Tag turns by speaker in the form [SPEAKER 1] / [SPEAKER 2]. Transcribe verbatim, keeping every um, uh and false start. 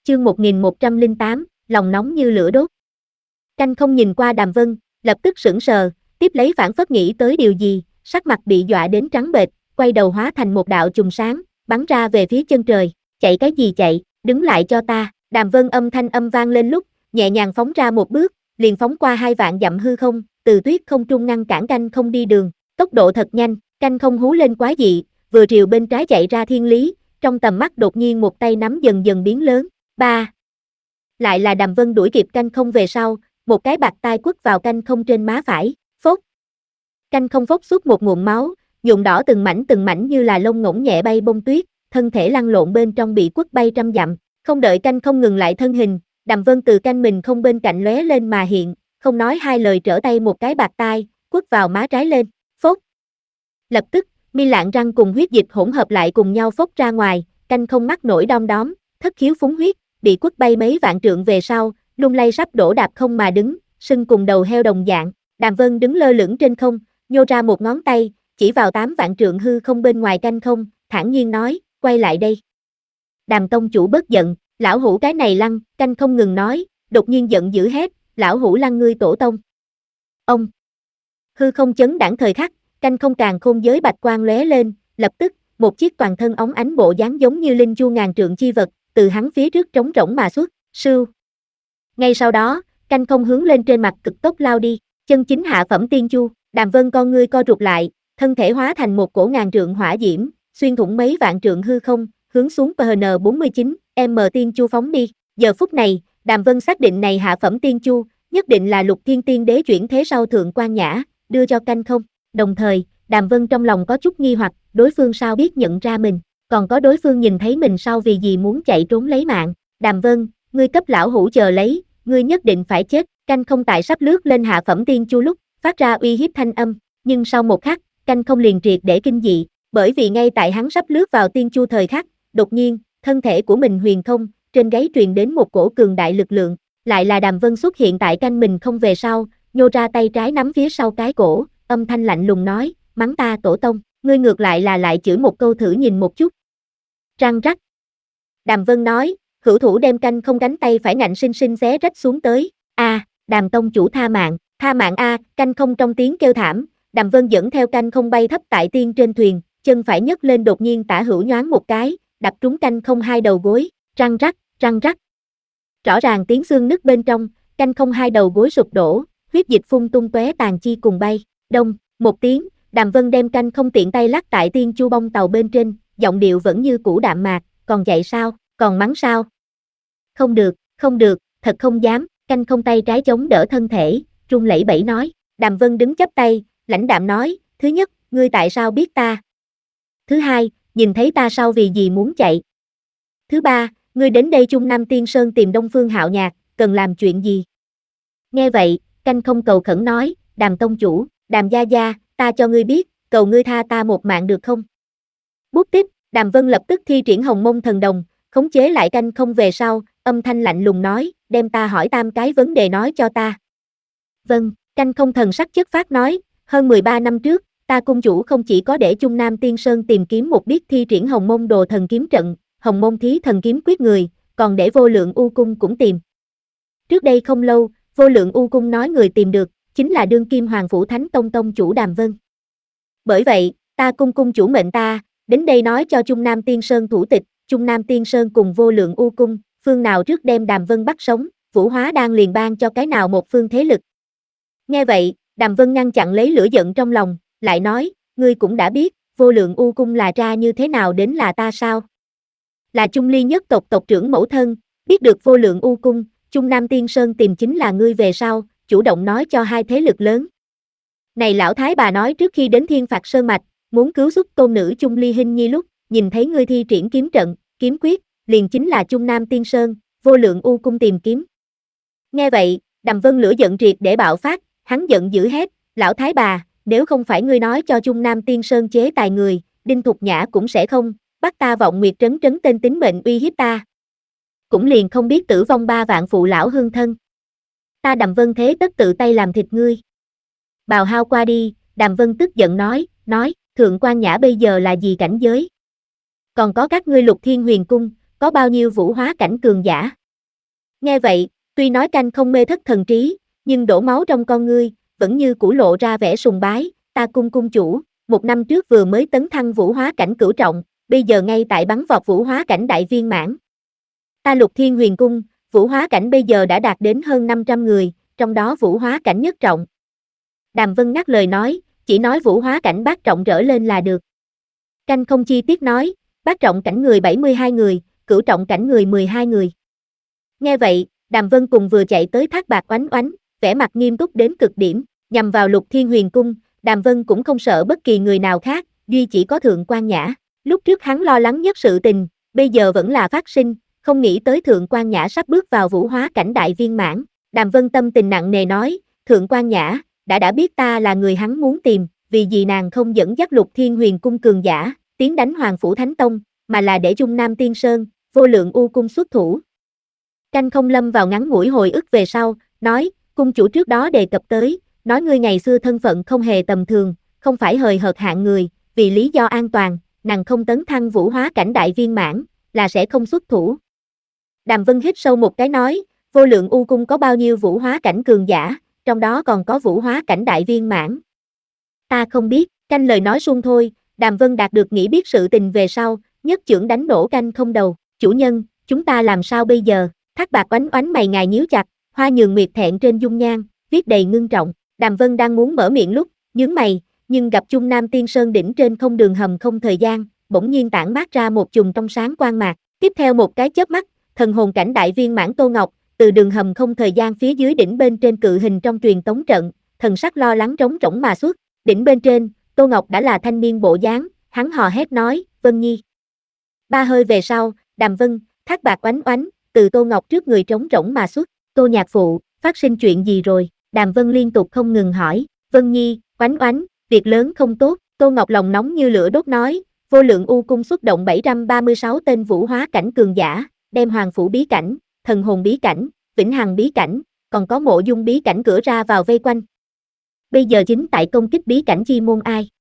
[SPEAKER 1] chương một nghìn một trăm lẻ tám, lòng nóng như lửa đốt. Canh không nhìn qua Đàm Vân, lập tức sững sờ, tiếp lấy phảng phất nghĩ tới điều gì, sắc mặt bị dọa đến trắng bệch, quay đầu hóa thành một đạo chùm sáng, bắn ra về phía chân trời. Chạy cái gì chạy, đứng lại cho ta. Đàm Vân âm thanh âm vang lên lúc, nhẹ nhàng phóng ra một bước, liền phóng qua hai vạn dặm hư không, từ tuyết không trung ngăn cản canh không đi đường, tốc độ thật nhanh, canh không hú lên quái dị, vừa triều bên trái chạy ra thiên lý, trong tầm mắt đột nhiên một tay nắm dần dần biến lớn. Ba. Lại là Đàm Vân đuổi kịp canh không về sau, một cái bạt tai quất vào canh không trên má phải, phốt. Canh không phốc suốt một nguồn máu, nhuộm đỏ từng mảnh từng mảnh như là lông ngỗng nhẹ bay bông tuyết, thân thể lăn lộn bên trong bị quất bay trăm dặm. Không đợi canh không ngừng lại thân hình, Đàm Vân từ canh mình không bên cạnh lóe lên mà hiện, không nói hai lời trở tay một cái bạt tai, quất vào má trái lên, phốt. Lập tức, mi lạng răng cùng huyết dịch hỗn hợp lại cùng nhau phốt ra ngoài, canh không mắc nổi đom đóm, thất khiếu phúng huyết, bị quất bay mấy vạn trượng về sau, lung lay sắp đổ đạp không mà đứng, sưng cùng đầu heo đồng dạng. Đàm Vân đứng lơ lửng trên không, nhô ra một ngón tay, chỉ vào tám vạn trượng hư không bên ngoài canh không, thản nhiên nói, quay lại đây. Đàm tông chủ bớt giận, lão hủ cái này lăng, canh không ngừng nói, đột nhiên giận dữ hét, lão hủ lăng ngươi tổ tông. Ông. Hư không chấn đãng thời khắc, canh không càng khôn giới bạch quang lóe lên, lập tức, một chiếc toàn thân óng ánh bộ dáng giống như linh chu ngàn trượng chi vật, từ hắn phía trước trống rỗng mà xuất, sưu. Ngay sau đó, canh không hướng lên trên mặt cực tốc lao đi, chân chính hạ phẩm tiên chu. Đàm Vân con ngươi co rụt lại, thân thể hóa thành một cổ ngàn trượng hỏa diễm, xuyên thủng mấy vạn trượng hư không, hướng xuống pê en bốn mươi chín em tiên chu phóng đi. Giờ phút này, Đàm Vân xác định này hạ phẩm tiên chu, nhất định là Lục Thiên Tiên Đế chuyển thế sau thượng quan nhã, đưa cho canh không. Đồng thời, Đàm Vân trong lòng có chút nghi hoặc, đối phương sao biết nhận ra mình, còn có đối phương nhìn thấy mình sau vì gì muốn chạy trốn lấy mạng. Đàm Vân, ngươi cấp lão hủ chờ lấy, ngươi nhất định phải chết. Canh không tại sắp lướt lên hạ phẩm tiên chu lúc, phát ra uy hiếp thanh âm, nhưng sau một khắc, canh không liền triệt để kinh dị, bởi vì ngay tại hắn sắp lướt vào tiên chu thời khắc, đột nhiên, thân thể của mình huyền không, trên gáy truyền đến một cổ cường đại lực lượng, lại là Đàm Vân xuất hiện tại canh mình không về sau, nhô ra tay trái nắm phía sau cái cổ, âm thanh lạnh lùng nói, mắng ta tổ tông, ngươi ngược lại là lại chửi một câu thử nhìn một chút. Răng rắc. Đàm Vân nói, hữu thủ đem canh không cánh tay phải ngạnh sinh sinh xé rách xuống tới, a, à, Đàm tông chủ tha mạng. Tha mạng a, canh không trong tiếng kêu thảm, Đàm Vân dẫn theo canh không bay thấp tại tiên trên thuyền, chân phải nhấc lên đột nhiên tả hữu nhoáng một cái, đập trúng canh không hai đầu gối, răng rắc, răng rắc. Rõ ràng tiếng xương nứt bên trong, canh không hai đầu gối sụp đổ, huyết dịch phun tung tóe tàn chi cùng bay. Đông, một tiếng, Đàm Vân đem canh không tiện tay lắc tại tiên chu bông tàu bên trên, giọng điệu vẫn như cũ đạm mạc, còn dạy sao, còn mắng sao? Không được, không được, thật không dám, canh không tay trái chống đỡ thân thể, run lẩy bẩy nói. Đàm Vân đứng chắp tay, lãnh đạm nói, thứ nhất, ngươi tại sao biết ta? Thứ hai, nhìn thấy ta sau vì gì muốn chạy? Thứ ba, ngươi đến đây Trung Nam Tiên Sơn tìm Đông Phương Hạo Nhạc, cần làm chuyện gì? Nghe vậy, canh không cầu khẩn nói, Đàm tông chủ, Đàm gia gia, ta cho ngươi biết, cầu ngươi tha ta một mạng được không? Bút tích, Đàm Vân lập tức thi triển Hồng Mông Thần Đồng, khống chế lại canh không về sau, âm thanh lạnh lùng nói, đem ta hỏi tam cái vấn đề nói cho ta. Vâng, canh không thần sắc chất phát nói, hơn mười ba năm trước, ta cung chủ không chỉ có để Trung Nam Tiên Sơn tìm kiếm một biết thi triển Hồng Mông Đồ Thần Kiếm Trận, Hồng Mông Thí Thần Kiếm Quyết người, còn để Vô Lượng U Cung cũng tìm. Trước đây không lâu, Vô Lượng U Cung nói người tìm được, chính là đương kim Hoàng Phủ Thánh Tông Tông chủ Đàm Vân. Bởi vậy, ta cung cung chủ mệnh ta, đến đây nói cho Trung Nam Tiên Sơn thủ tịch, Trung Nam Tiên Sơn cùng Vô Lượng U Cung, phương nào trước đem Đàm Vân bắt sống, Vũ Hóa đang liền ban cho cái nào một phương thế lực. Nghe vậy, Đàm Vân ngăn chặn lấy lửa giận trong lòng, lại nói, ngươi cũng đã biết, Vô Lượng U Cung là ra như thế nào đến là ta sao? Là Trung Ly nhất tộc tộc trưởng mẫu thân, biết được Vô Lượng U Cung, Trung Nam Tiên Sơn tìm chính là ngươi về sau, chủ động nói cho hai thế lực lớn. Này lão thái bà nói trước khi đến Thiên Phạt Sơn Mạch, muốn cứu giúp tôn nữ Trung Ly Hinh Nhi lúc, nhìn thấy ngươi thi triển kiếm trận, kiếm quyết, liền chính là Trung Nam Tiên Sơn, Vô Lượng U Cung tìm kiếm. Nghe vậy, Đàm Vân lửa giận triệt để bạo phát, hắn giận dữ hét, lão thái bà, nếu không phải ngươi nói cho Trung Nam Tiên Sơn chế tài người, Đinh Thục Nhã cũng sẽ không, bắt ta Vọng Nguyệt Trấn trấn tên tính mệnh uy hiếp ta. Cũng liền không biết tử vong ba vạn phụ lão hương thân. Ta Đàm Vân thế tất tự tay làm thịt ngươi. Bào hao qua đi, Đàm Vân tức giận nói, nói, Thượng quan Nhã bây giờ là gì cảnh giới? Còn có các ngươi Lục Thiên Huyền Cung, có bao nhiêu vũ hóa cảnh cường giả? Nghe vậy, tuy nói canh không mê thất thần trí, nhưng đổ máu trong con ngươi, vẫn như cũ lộ ra vẻ sùng bái, ta cung cung chủ, một năm trước vừa mới tấn thăng vũ hóa cảnh cửu trọng, bây giờ ngay tại bắn vọt vũ hóa cảnh đại viên mãn. Ta Lục Thiên Huyền Cung, vũ hóa cảnh bây giờ đã đạt đến hơn năm trăm người, trong đó vũ hóa cảnh nhất trọng. Đàm Vân ngắt lời nói, chỉ nói vũ hóa cảnh bát trọng trở lên là được. Canh không chi tiết nói, bát trọng cảnh người bảy mươi hai người, cửu trọng cảnh người mười hai người. Nghe vậy, Đàm Vân cùng vừa chạy tới Thác Bạc Oánh Oánh, vẻ mặt nghiêm túc đến cực điểm, nhằm vào Lục Thiên Huyền Cung, Đàm Vân cũng không sợ bất kỳ người nào khác, duy chỉ có Thượng Quan Nhã. Lúc trước hắn lo lắng nhất sự tình, bây giờ vẫn là phát sinh, không nghĩ tới Thượng Quan Nhã sắp bước vào vũ hóa cảnh đại viên mãn. Đàm Vân tâm tình nặng nề nói, Thượng Quan Nhã, đã đã biết ta là người hắn muốn tìm, vì gì nàng không dẫn dắt Lục Thiên Huyền Cung cường giả, tiến đánh Hoàng Phủ Thánh Tông, mà là để Dung Nam Tiên Sơn, Vô Lượng U Cung xuất thủ. Canh không lâm vào ngắn ngủi hồi ức về sau, nói, cung chủ trước đó đề cập tới, nói ngươi ngày xưa thân phận không hề tầm thường, không phải hời hợt hạng người, vì lý do an toàn, nàng không tấn thăng vũ hóa cảnh đại viên mãn, là sẽ không xuất thủ. Đàm Vân hít sâu một cái nói, Vô Lượng U Cung có bao nhiêu vũ hóa cảnh cường giả, trong đó còn có vũ hóa cảnh đại viên mãn. Ta không biết, canh lời nói suông thôi, Đàm Vân đạt được nghĩ biết sự tình về sau, nhất chưởng đánh nổ canh không đầu, chủ nhân, chúng ta làm sao bây giờ? Thác Bạc Oánh Oánh mày ngài nhíu chặt, Hoa Nhường Nguyệt thẹn trên dung nhan, viết đầy ngưng trọng. Đàm Vân đang muốn mở miệng lúc, nhướng mày, nhưng gặp Trung Nam Tiên Sơn đỉnh trên không đường hầm không thời gian, bỗng nhiên tản mát ra một chùm trong sáng quang mạc. Tiếp theo một cái chớp mắt, thần hồn cảnh đại viên mãn Tô Ngọc, từ đường hầm không thời gian phía dưới đỉnh bên trên cự hình trong truyền tống trận, thần sắc lo lắng trống rỗng mà xuất. Đỉnh bên trên, Tô Ngọc đã là thanh niên bộ dáng, hắn hò hét nói, Vân Nhi. Ba hơi về sau, Đàm Vân, Thác Bạc Oánh Oánh, từ Tô Ngọc trước người trống rỗng mà xuất. Tô nhạc phụ, phát sinh chuyện gì rồi? Đàm Vân liên tục không ngừng hỏi. Vân Nhi, Oánh Oánh, việc lớn không tốt. Tô Ngọc lòng nóng như lửa đốt nói, Vô Lượng U Cung xuất động bảy trăm ba mươi sáu tên vũ hóa cảnh cường giả, đem Hoàng Phủ bí cảnh, thần hồn bí cảnh, Vĩnh Hằng bí cảnh, còn có Mộ Dung bí cảnh cửa ra vào vây quanh. Bây giờ chính tại công kích bí cảnh chi môn ai?